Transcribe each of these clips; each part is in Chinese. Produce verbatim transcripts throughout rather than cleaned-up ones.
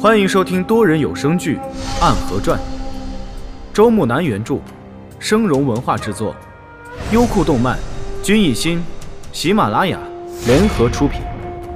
欢迎收听多人有声剧《暗河传》，周木南原著，生荣文化制作，优酷动漫、君艺心、喜马拉雅联合出品。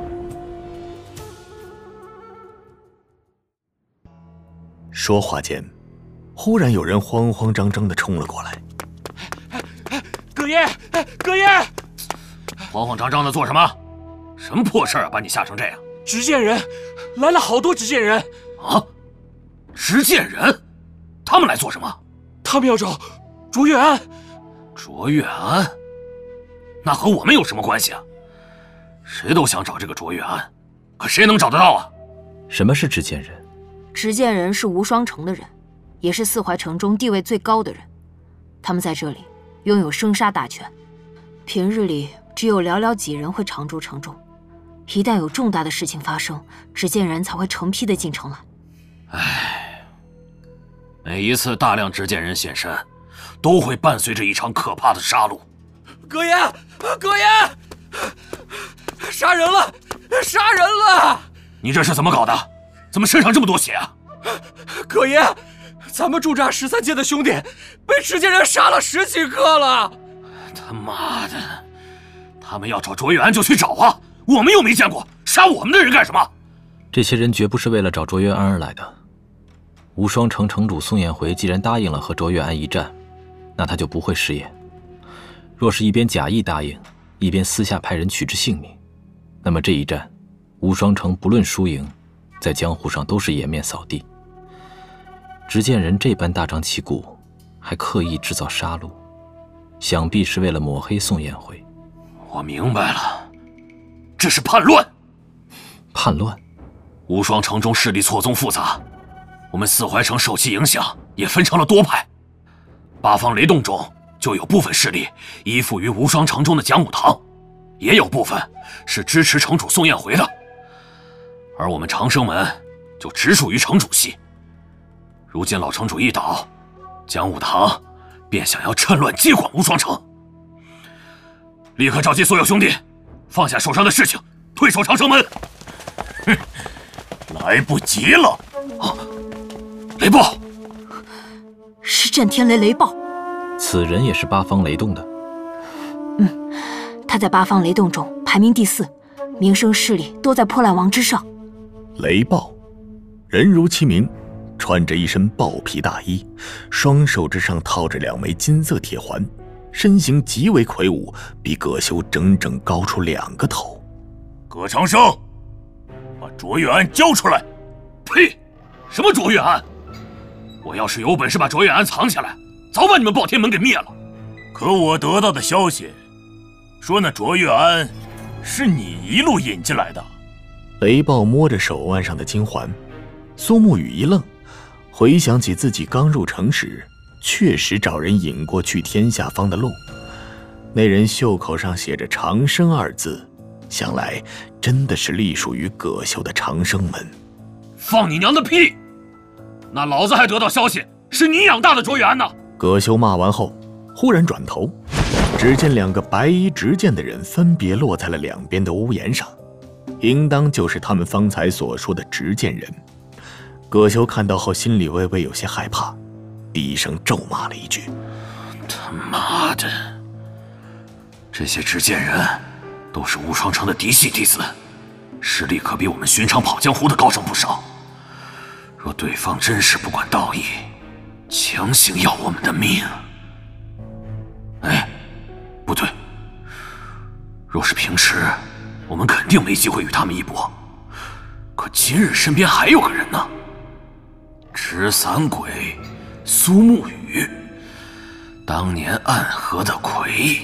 说话间，忽然有人慌慌张张地冲了过来。 葛爷，葛爷， 慌慌张张的做什么？什么破事啊，把你吓成这样？ 执剑人来了，好多执剑人啊！执剑人，他们来做什么？ 他们要找卓越安。 卓越安？那和我们有什么关系啊？谁都想找这个卓越安，可谁能找得到啊？ 什么是执剑人？ 执剑人是无双城的人，也是四怀城中地位最高的人。他们在这里拥有生杀大权，平日里只有寥寥几人会常驻城中。一旦有重大的事情发生，执剑人才会成批的进城来。 唉，每一次大量执剑人现身，都会伴随着一场可怕的杀戮。 葛爷，葛爷，杀人了，杀人了！ 你这是怎么搞的？怎么身上这么多血啊？ 葛爷，咱们驻扎十三街的兄弟被执剑人杀了十几个了。 他妈的，他们要找卓越安就去找啊！我们又没见过，杀我们的人干什么？ 这些人绝不是为了找卓越安而来的。无双城城主宋彦回既然答应了和卓越安一战，那他就不会食言。若是一边假意答应，一边私下派人取之性命，那么这一战，无双城不论输赢，在江湖上都是颜面扫地。执剑人这般大张旗鼓，还刻意制造杀戮，想必是为了抹黑宋彦回。 我明白了，这是叛乱。 叛乱？ 无双城中势力错综复杂，我们四怀城受其影响，也分成了多派。八方雷动中就有部分势力依附于无双城中的讲武堂，也有部分是支持城主宋彦回的。而我们长生门就直属于城主系。如今老城主一倒，讲武堂便想要趁乱接管无双城。立刻召集所有兄弟，放下手上的事情，退守长生门。 哼，来不及了！ 啊！雷暴， 是震天雷雷暴。 此人也是八方雷动的。 嗯，他在八方雷动中排名第四，名声势力都在破烂王之上。 雷暴，人如其名，穿着一身豹皮大衣，双手之上套着两枚金色铁环，身形极为魁梧，比葛修整整高出两个头。 葛长生，把卓越安交出来！ 呸！什么卓越安？我要是有本事把卓越安藏起来，早把你们暴天门给灭了。 可我得到的消息说，那卓越安是你一路引进来的。 雷暴摸着手腕上的金环，苏沐雨一愣，回想起自己刚入城时，确实找人引过去天下方的路。那人袖口上写着长生二字，想来真的是隶属于葛修的长生门。 放你娘的屁！那老子还得到消息，是你养大的卓越安呢。 葛修骂完后，忽然转头，只见两个白衣执剑的人分别落在了两边的屋檐上，应当就是他们方才所说的执剑人。葛修看到后，心里微微有些害怕，低声咒骂了一句：“ 他妈的！这些执剑人都是无双城的嫡系弟子，实力可比我们寻常跑江湖的高上不少。若对方真是不管道义，强行要我们的命……哎，不对，若是平时，我们肯定没机会与他们一搏。可今日身边还有个人呢。执伞鬼苏沐雨，当年暗河的魁，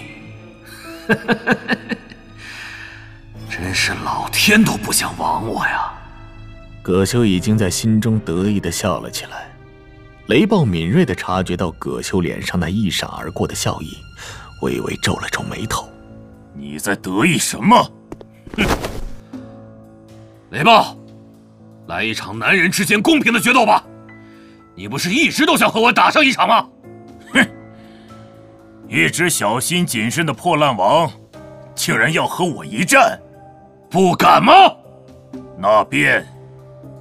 真是老天都不想亡我呀！ 葛修已经在心中得意地笑了起来。雷暴敏锐地察觉到葛修脸上那一闪而过的笑意，微微皱了皱眉头。 你在得意什么？ 哼！雷暴，来一场男人之间公平的决斗吧！你不是一直都想和我打上一场吗？ 哼！一直小心谨慎的破烂王，竟然要和我一战， 不敢吗？ 那便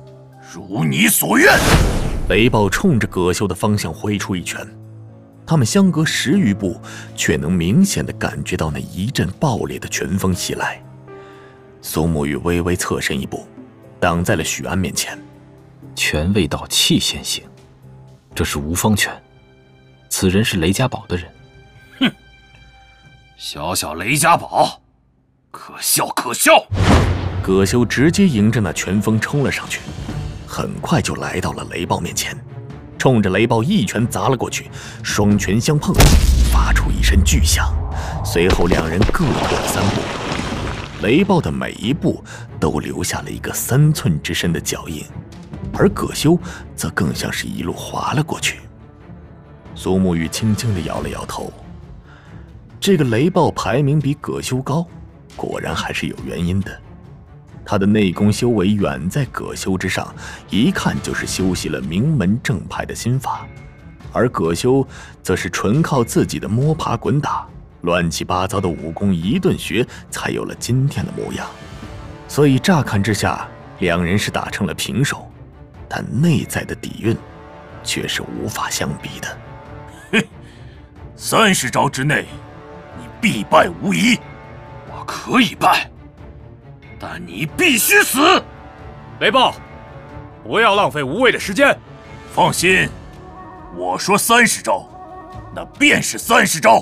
如你所愿。 雷暴冲着葛修的方向挥出一拳，他们相隔十余步，却能明显的感觉到那一阵爆裂的拳风袭来。苏沐雨微微侧身一步，挡在了许安面前。 拳未到，气先行，这是无方拳，此人是雷家堡的人。 哼，小小雷家堡，可笑可笑！ 葛修直接迎着那拳风冲了上去，很快就来到了雷暴面前，冲着雷暴一拳砸了过去，双拳相碰，发出一声巨响，随后两人各退了三步。雷暴的每一步都留下了一个三寸之深的脚印，而葛修则更像是一路滑了过去。苏沐雨轻轻地摇了摇头，这个雷暴排名比葛修高，果然还是有原因的。他的内功修为远在葛修之上，一看就是修习了名门正派的心法，而葛修则是纯靠自己的摸爬滚打，乱七八糟的武功一顿学，才有了今天的模样。所以乍看之下，两人是打成了平手，但内在的底蕴却是无法相比的。 哼，三十招之内，你必败无疑。 我可以败，但你必须死！ 雷暴，不要浪费无谓的时间。 放心，我说三十招，那便是三十招。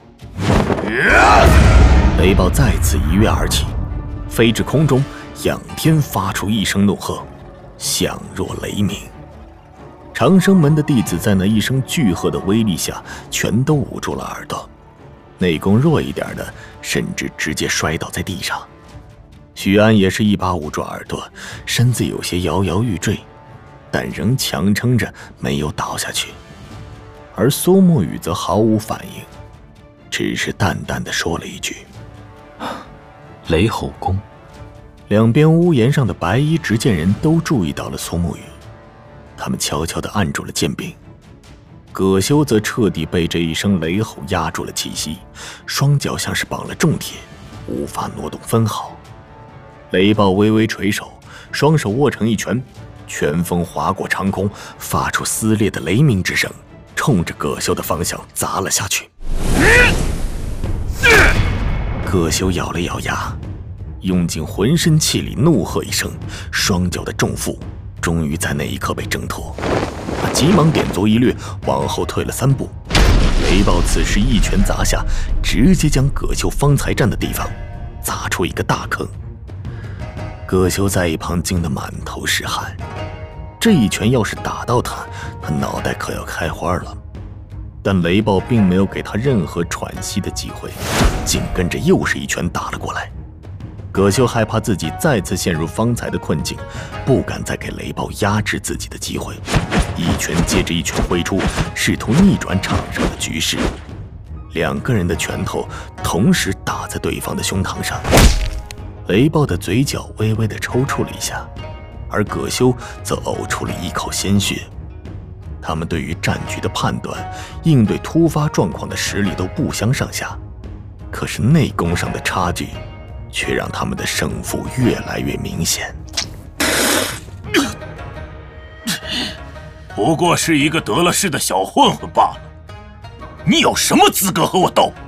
雷暴再次一跃而起，飞至空中，仰天发出一声怒喝，响若雷鸣。长生门的弟子在那一声巨喝的威力下，全都捂住了耳朵，内功弱一点的甚至直接摔倒在地上。许安也是一把捂住耳朵，身子有些摇摇欲坠，但仍强撑着没有倒下去。而苏沐雨则毫无反应，只是淡淡的说了一句：“ 雷吼功。” 两边屋檐上的白衣执剑人都注意到了苏沐雨，他们悄悄地按住了剑柄。葛修则彻底被这一声雷吼压住了气息，双脚像是绑了重铁，无法挪动分毫。雷暴微微垂手，双手握成一拳，拳风划过长空，发出撕裂的雷鸣之声，冲着葛修的方向砸了下去。葛修咬了咬牙，用尽浑身气力怒喝一声，双脚的重负终于在那一刻被挣脱。他急忙点足一掠，往后退了三步。雷暴此时一拳砸下，直接将葛修方才站的地方砸出一个大坑。葛修在一旁惊得满头是汗，这一拳要是打到他，他脑袋可要开花了。但雷暴并没有给他任何喘息的机会，紧跟着又是一拳打了过来。葛修害怕自己再次陷入方才的困境，不敢再给雷暴压制自己的机会，一拳接着一拳挥出，试图逆转场上的局势。两个人的拳头同时打在对方的胸膛上，雷暴的嘴角微微地抽搐了一下，而葛修则呕出了一口鲜血。他们对于战局的判断、应对突发状况的实力都不相上下，可是内功上的差距却让他们的胜负越来越明显。 不过是一个得了势的小混混罢了，你有什么资格和我斗？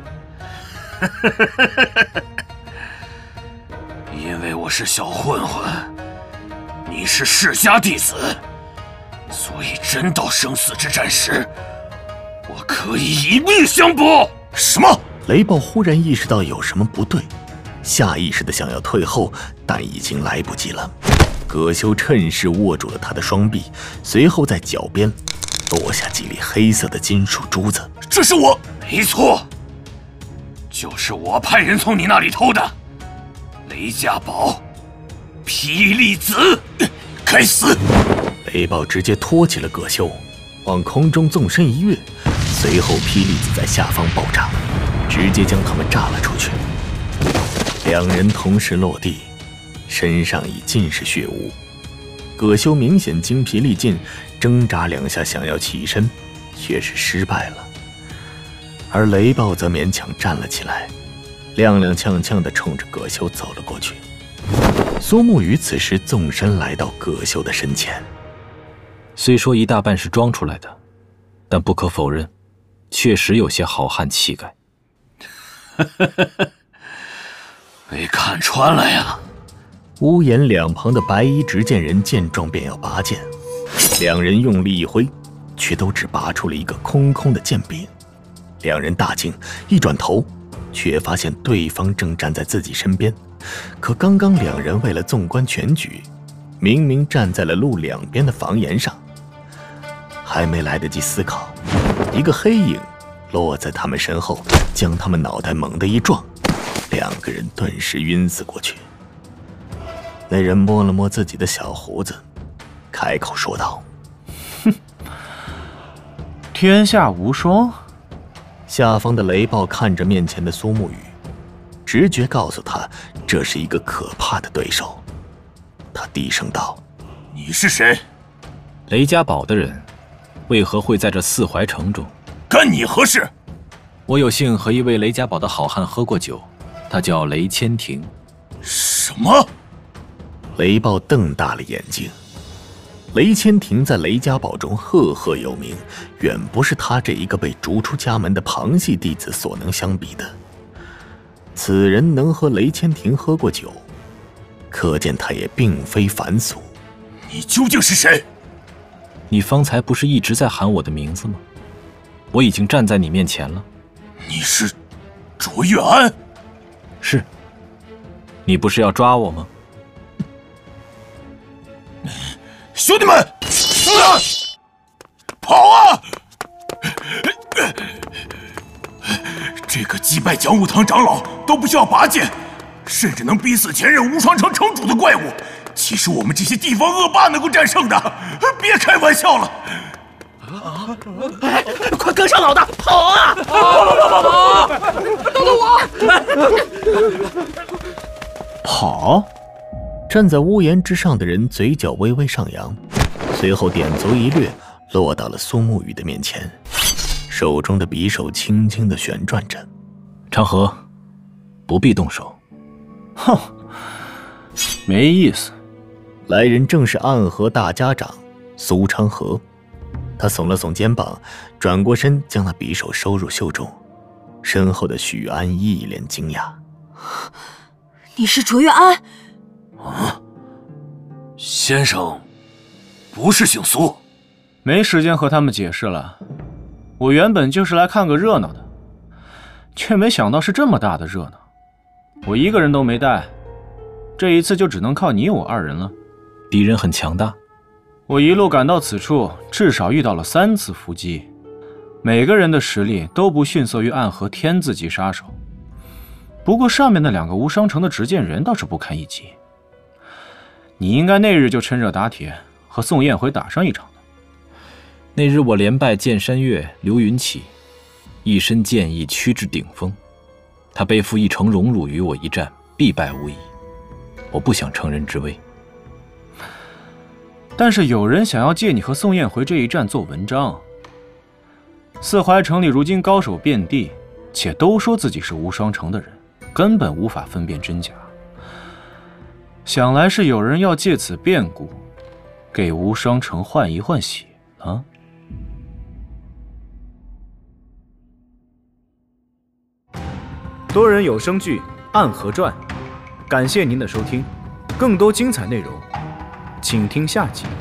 因为我是小混混，你是世家弟子，所以真到生死之战时，我可以以命相搏。 什么？ 雷暴忽然意识到有什么不对，下意识的想要退后，但已经来不及了。葛修趁势握住了他的双臂，随后在脚边落下几粒黑色的金属珠子。 这是我…… 没错，就是我派人从你那里偷的。雷家宝，霹雳子， 该死！ 雷暴直接托起了葛修，往空中纵身一跃，随后霹雳子在下方爆炸，直接将他们炸了出去。两人同时落地，身上已尽是血污。葛修明显精疲力尽，挣扎两下想要起身，却是失败了。而雷暴则勉强站了起来，踉踉跄跄地冲着葛修走了过去。 苏沐雨此时纵身来到葛秀的身前。 虽说一大半是装出来的，但不可否认，确实有些好汉气概。 被看穿了呀！ 屋檐两旁的白衣执剑人见状便要拔剑，两人用力一挥，却都只拔出了一个空空的剑柄。两人大惊，一转头，却发现对方正站在自己身边。可刚刚两人为了纵观全局，明明站在了路两边的房檐上。还没来得及思考，一个黑影落在他们身后，将他们脑袋猛地一撞，两个人顿时晕死过去。那人摸了摸自己的小胡子，开口说道：“ 哼，天下无双。” 下方的雷暴看着面前的苏沐雨，直觉告诉他这是一个可怕的对手。他低声道：“ 你是谁？ 雷家堡的人，为何会在这四怀城中？ 干你何事？” 我有幸和一位雷家堡的好汉喝过酒，他叫雷千庭。 什么？ 雷暴瞪大了眼睛。雷千庭在雷家堡中赫赫有名，远不是他这一个被逐出家门的旁系弟子所能相比的。此人能和雷千庭喝过酒，可见他也并非凡俗。 你究竟是谁？ 你方才不是一直在喊我的名字吗？我已经站在你面前了。 你是卓越安？ 是。你不是要抓我吗？ 兄弟们，啊、跑啊！这个击败讲武堂长老都不需要拔剑，甚至能逼死前任无双城城主的怪物，岂是我们这些地方恶霸能够战胜的？别开玩笑了！ 啊！哎，快跟上老大，跑啊！跑跑跑跑跑！等等我！ 跑！ 站在屋檐之上的人嘴角微微上扬，随后点足一掠，落到了苏沐雨的面前，手中的匕首轻轻地旋转着。 长河，不必动手。 哼，没意思。 来人正是暗河大家长苏长河，他耸了耸肩膀，转过身将那匕首收入袖中。身后的许安一脸惊讶：“ 你是卓越安？” 啊，先生，不是姓苏。 没时间和他们解释了，我原本就是来看个热闹的，却没想到是这么大的热闹。我一个人都没带，这一次就只能靠你我二人了。 敌人很强大， 我一路赶到此处，至少遇到了三次伏击，每个人的实力都不逊色于暗河天字级杀手。不过上面那两个无双城的执剑人倒是不堪一击。你应该那日就趁热打铁，和宋燕回打上一场的。 那日我连败剑山月、刘云起，一身剑意趋至顶峰，他背负一城荣辱与我一战，必败无疑。我不想乘人之危。 但是有人想要借你和宋燕回这一战做文章。四怀城里如今高手遍地，且都说自己是无双城的人，根本无法分辨真假。想来是有人要借此变故，给无双城换一换血啊！多人有声剧《暗河传》，感谢您的收听，更多精彩内容，请听下集。